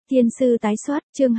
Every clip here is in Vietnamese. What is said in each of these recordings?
Thiên sư tái xuất, chương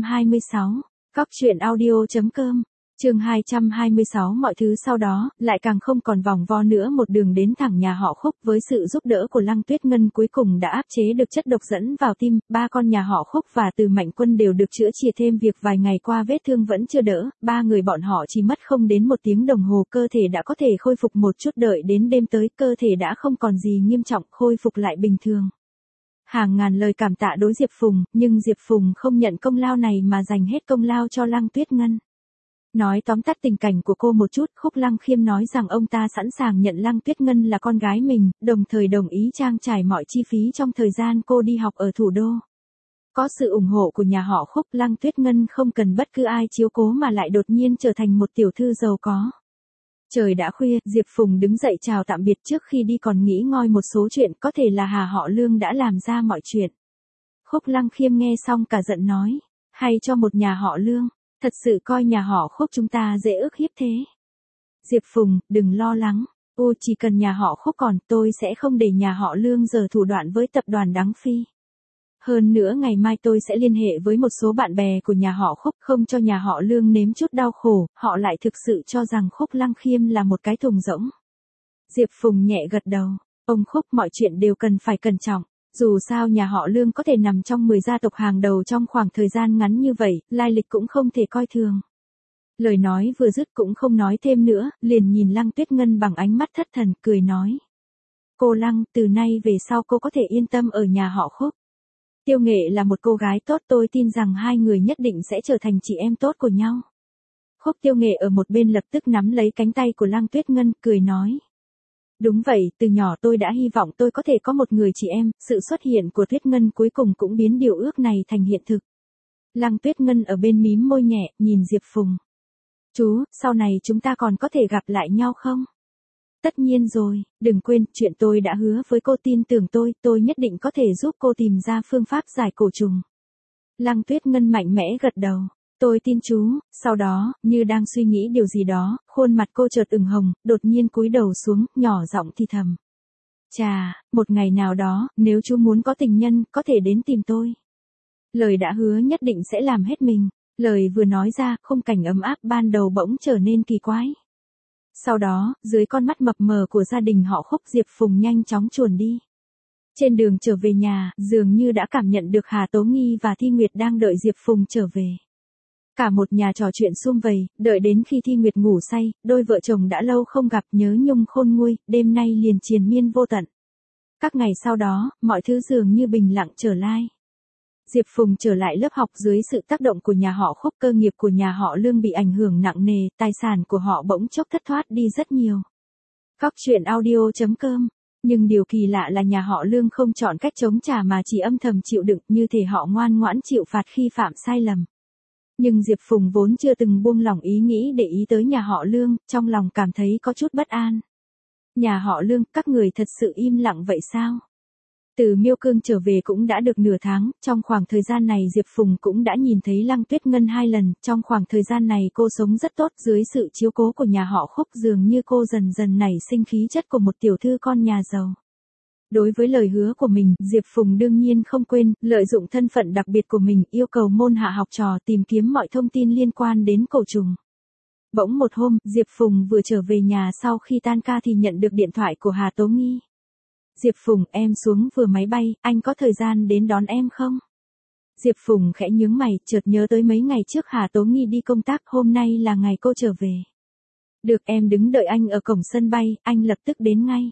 226. Cóc truyện audio.com. Chương 226. Mọi thứ sau đó lại càng không còn vòng vo nữa, một đường đến thẳng nhà họ Khúc. Với sự giúp đỡ của Lăng Tuyết Ngân cuối cùng đã áp chế được chất độc dẫn vào tim. Ba con nhà họ Khúc và Từ Mạnh Quân đều được chữa trị, thêm việc vài ngày qua vết thương vẫn chưa đỡ. Ba người bọn họ chỉ mất không đến 1 tiếng đồng hồ, cơ thể đã có thể khôi phục một chút. Đợi đến đêm tới, cơ thể đã không còn gì nghiêm trọng, khôi phục lại bình thường. Hàng ngàn lời cảm tạ đối Diệp Phùng, nhưng Diệp Phùng không nhận công lao này mà dành hết công lao cho Lăng Tuyết Ngân. Nói tóm tắt tình cảnh của cô một chút, Khúc Lăng Khiêm nói rằng ông ta sẵn sàng nhận Lăng Tuyết Ngân là con gái mình, đồng thời đồng ý trang trải mọi chi phí trong thời gian cô đi học ở thủ đô. Có sự ủng hộ của nhà họ Khúc, Lăng Tuyết Ngân không cần bất cứ ai chiếu cố mà lại đột nhiên trở thành một tiểu thư giàu có. Trời đã khuya, Diệp Phùng đứng dậy chào tạm biệt, trước khi đi còn nghĩ ngoi một số chuyện, có thể là Hà họ Lương đã làm ra mọi chuyện. Khúc Lăng Khiêm nghe xong cả giận nói, hay cho một nhà họ Lương, thật sự coi nhà họ Khúc chúng ta dễ ức hiếp thế. Diệp Phùng, đừng lo lắng, chỉ cần nhà họ Khúc còn, tôi sẽ không để nhà họ Lương giở thủ đoạn với tập đoàn Đắng Phi. Hơn nữa ngày mai tôi sẽ liên hệ với một số bạn bè của nhà họ Khúc, không cho nhà họ Lương nếm chút đau khổ, họ lại thực sự cho rằng Khúc Lăng Khiêm là một cái thùng rỗng. Diệp Phùng nhẹ gật đầu, ông Khúc, mọi chuyện đều cần phải cẩn trọng, dù sao nhà họ Lương có thể nằm trong 10 gia tộc hàng đầu trong khoảng thời gian ngắn như vậy, lai lịch cũng không thể coi thường. Lời nói vừa dứt cũng không nói thêm nữa, liền nhìn Lăng Tuyết Ngân bằng ánh mắt thất thần, cười nói. Cô Lăng, từ nay về sau cô có thể yên tâm ở nhà họ Khúc. Tiêu Nghệ là một cô gái tốt, tôi tin rằng hai người nhất định sẽ trở thành chị em tốt của nhau. Khúc Tiêu Nghệ ở một bên lập tức nắm lấy cánh tay của Lăng Tuyết Ngân, cười nói. Đúng vậy, từ nhỏ tôi đã hy vọng tôi có thể có một người chị em, sự xuất hiện của Tuyết Ngân cuối cùng cũng biến điều ước này thành hiện thực. Lăng Tuyết Ngân ở bên mím môi nhẹ, nhìn Diệp Phùng. Chú, sau này chúng ta còn có thể gặp lại nhau không? Tất nhiên rồi, đừng quên, chuyện tôi đã hứa với cô, tin tưởng tôi nhất định có thể giúp cô tìm ra phương pháp giải cổ trùng. Lăng Tuyết Ngân mạnh mẽ gật đầu, tôi tin chú. Sau đó, như đang suy nghĩ điều gì đó, khuôn mặt cô chợt ửng hồng, đột nhiên cúi đầu xuống, nhỏ giọng thì thầm. Chà, một ngày nào đó, nếu chú muốn có tình nhân, có thể đến tìm tôi. Lời đã hứa nhất định sẽ làm hết mình. Lời vừa nói ra, khung cảnh ấm áp ban đầu bỗng trở nên kỳ quái. Sau đó, dưới con mắt mập mờ của gia đình họ Khúc, Diệp Phùng nhanh chóng chuồn đi. Trên đường trở về nhà, dường như đã cảm nhận được Hà Tố Nghi và Thi Nguyệt đang đợi Diệp Phùng trở về. Cả một nhà trò chuyện sum vầy, đợi đến khi Thi Nguyệt ngủ say, đôi vợ chồng đã lâu không gặp, nhớ nhung khôn nguôi, đêm nay liền triền miên vô tận. Các ngày sau đó, mọi thứ dường như bình lặng trở lại. Diệp Phùng trở lại lớp học dưới sự tác động của nhà họ Khúc, cơ nghiệp của nhà họ Lương bị ảnh hưởng nặng nề, tài sản của họ bỗng chốc thất thoát đi rất nhiều. Cóc truyện audio.com. Nhưng điều kỳ lạ là nhà họ Lương không chọn cách chống trả mà chỉ âm thầm chịu đựng, như thể họ ngoan ngoãn chịu phạt khi phạm sai lầm. Nhưng Diệp Phùng vốn chưa từng buông lỏng ý nghĩ để ý tới nhà họ Lương, trong lòng cảm thấy có chút bất an. Nhà họ Lương, các người thật sự im lặng vậy sao? Từ Miêu Cương trở về cũng đã được nửa tháng, trong khoảng thời gian này Diệp Phùng cũng đã nhìn thấy Lăng Tuyết Ngân 2 lần, trong khoảng thời gian này cô sống rất tốt, dưới sự chiếu cố của nhà họ Khúc, dường như cô dần dần nảy sinh khí chất của một tiểu thư con nhà giàu. Đối với lời hứa của mình, Diệp Phùng đương nhiên không quên, lợi dụng thân phận đặc biệt của mình, yêu cầu môn hạ học trò tìm kiếm mọi thông tin liên quan đến cổ trùng. Bỗng một hôm, Diệp Phùng vừa trở về nhà sau khi tan ca thì nhận được điện thoại của Hà Tố Nghi. Diệp Phùng, em xuống vừa máy bay, anh có thời gian đến đón em không? Diệp Phùng khẽ nhướng mày, chợt nhớ tới mấy ngày trước Hà Tố Nghi đi công tác, hôm nay là ngày cô trở về. Được, em đứng đợi anh ở cổng sân bay, anh lập tức đến ngay.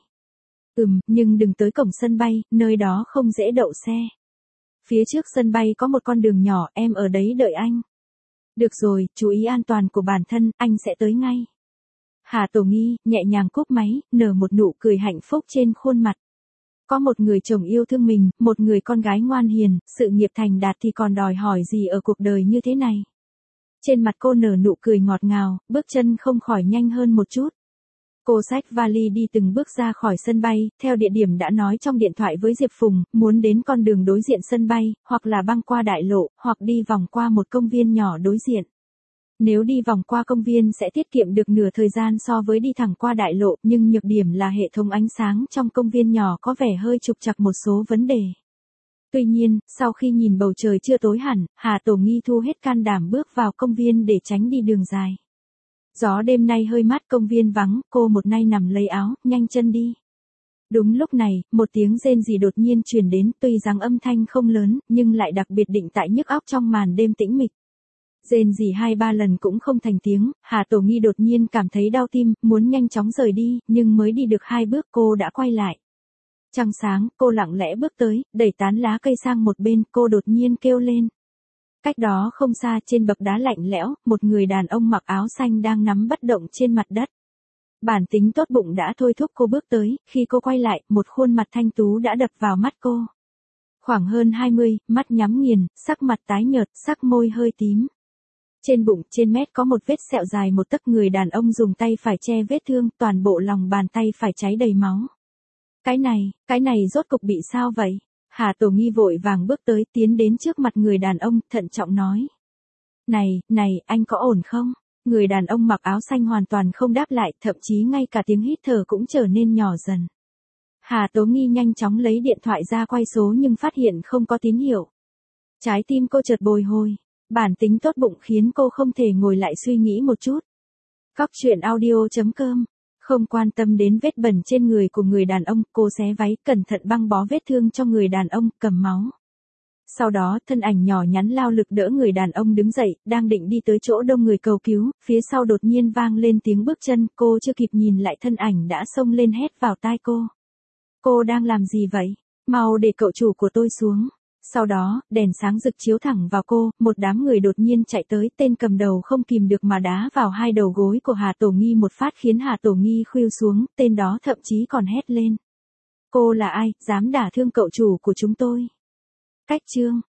Nhưng đừng tới cổng sân bay, nơi đó không dễ đậu xe. Phía trước sân bay có một con đường nhỏ, em ở đấy đợi anh. Được rồi, chú ý an toàn của bản thân, anh sẽ tới ngay. Hà Tố Nghi nhẹ nhàng cúp máy, nở một nụ cười hạnh phúc trên khuôn mặt. Có một người chồng yêu thương mình, một người con gái ngoan hiền, sự nghiệp thành đạt thì còn đòi hỏi gì ở cuộc đời như thế này. Trên mặt cô nở nụ cười ngọt ngào, bước chân không khỏi nhanh hơn một chút. Cô xách vali đi từng bước ra khỏi sân bay, theo địa điểm đã nói trong điện thoại với Diệp Phùng, muốn đến con đường đối diện sân bay, hoặc là băng qua đại lộ, hoặc đi vòng qua một công viên nhỏ đối diện. Nếu đi vòng qua công viên sẽ tiết kiệm được nửa thời gian so với đi thẳng qua đại lộ, nhưng nhược điểm là hệ thống ánh sáng trong công viên nhỏ có vẻ hơi trục trặc một số vấn đề. Tuy nhiên, sau khi nhìn bầu trời chưa tối hẳn, Hà Tổ Nghi thu hết can đảm bước vào công viên để tránh đi đường dài. Gió đêm nay hơi mát, công viên vắng, cô một nay nằm lấy áo, nhanh chân đi. Đúng lúc này, một tiếng rên rỉ đột nhiên truyền đến, tuy rằng âm thanh không lớn, nhưng lại đặc biệt định tại nhức óc trong màn đêm tĩnh mịch. Rên rỉ 2-3 lần cũng không thành tiếng, Hà Tổ Nghi đột nhiên cảm thấy đau tim, muốn nhanh chóng rời đi, nhưng mới đi được 2 bước cô đã quay lại. Trăng sáng, cô lặng lẽ bước tới, đẩy tán lá cây sang một bên, cô đột nhiên kêu lên. Cách đó không xa trên bậc đá lạnh lẽo, một người đàn ông mặc áo xanh đang nắm bất động trên mặt đất. Bản tính tốt bụng đã thôi thúc cô bước tới, khi cô quay lại, một khuôn mặt thanh tú đã đập vào mắt cô. Khoảng hơn 20, mắt nhắm nghiền, sắc mặt tái nhợt, sắc môi hơi tím. Trên bụng, trên mép có một vết sẹo dài một tấc, người đàn ông dùng tay phải che vết thương, toàn bộ lòng bàn tay phải cháy đầy máu. Cái này rốt cục bị sao vậy? Hà Tổ Nghi vội vàng bước tới, tiến đến trước mặt người đàn ông, thận trọng nói. Này, anh có ổn không? Người đàn ông mặc áo xanh hoàn toàn không đáp lại, thậm chí ngay cả tiếng hít thở cũng trở nên nhỏ dần. Hà Tố Nghi nhanh chóng lấy điện thoại ra quay số nhưng phát hiện không có tín hiệu. Trái tim cô chợt bồi hồi, bản tính tốt bụng khiến cô không thể ngồi lại suy nghĩ một chút. Cóc truyện audio.com. Không quan tâm đến vết bẩn trên người của người đàn ông, cô xé váy, cẩn thận băng bó vết thương cho người đàn ông, cầm máu. Sau đó, thân ảnh nhỏ nhắn lao lực đỡ người đàn ông đứng dậy, đang định đi tới chỗ đông người cầu cứu, phía sau đột nhiên vang lên tiếng bước chân, cô chưa kịp nhìn lại thân ảnh đã xông lên hét vào tai cô. Cô đang làm gì vậy? Mau để cậu chủ của tôi xuống. Sau đó, đèn sáng rực chiếu thẳng vào cô, một đám người đột nhiên chạy tới, tên cầm đầu không kìm được mà đá vào hai đầu gối của Hà Tổ Nghi một phát khiến Hà Tổ Nghi khuỵu xuống, tên đó thậm chí còn hét lên. Cô là ai, dám đả thương cậu chủ của chúng tôi? Cách chương